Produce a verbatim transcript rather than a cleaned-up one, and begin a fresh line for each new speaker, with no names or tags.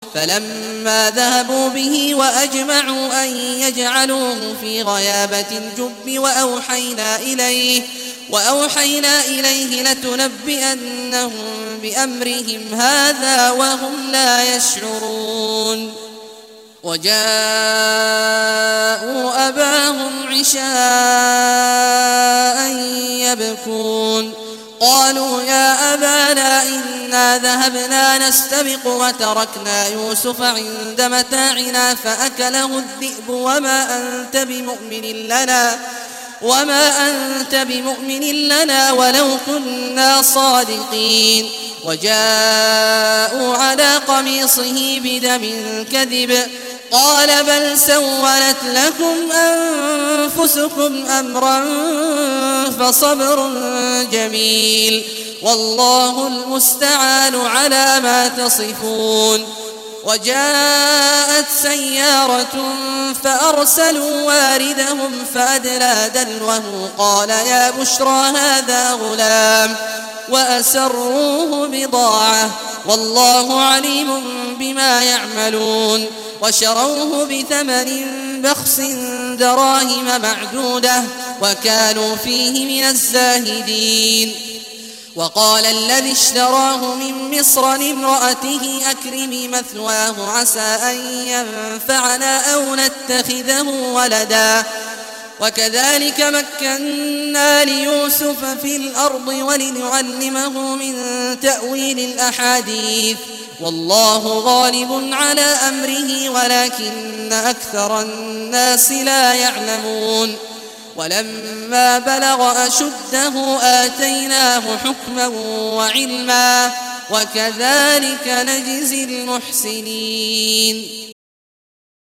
فلما ذهبوا به وأجمعوا أن يجعلوه في غيابة الجب وأوحينا إليه, وأوحينا إليه لتنبئنهم بأمرهم هذا وهم لا يشعرون. وجاءوا أباهم عشاء يبكون قالوا يا أبانا إنا ذهبنا نستبق وتركنا يوسف عند متاعنا فأكله الذئب وما أنت بمؤمن لنا وما أنت بمؤمن لنا ولو كنا صادقين. وجاءوا على قميصه بدم كذب قال بل سولت لكم أنفسكم أمرا فصبر جميل والله المستعان على ما تصفون. وجاءت سيارة فأرسلوا واردهم فأدلى دلوه قال يا بشرى هذا غلام وأسروه بضاعة والله عليم بما يعملون. وشروه بثمن بخس دراهم معدودة وكانوا فيه من الزاهدين. وقال الذي اشتراه من مصر لامرأته أكرمي مثواه عسى أن ينفعنا أو نتخذه ولدا وكذلك مكنا ليوسف في الأرض ولنعلمه من تأويل الأحاديث والله غالب على أمره ولكن أكثر الناس لا يعلمون. ولما بلغ أشده آتيناه حكما وعلما وكذلك نجزي المحسنين.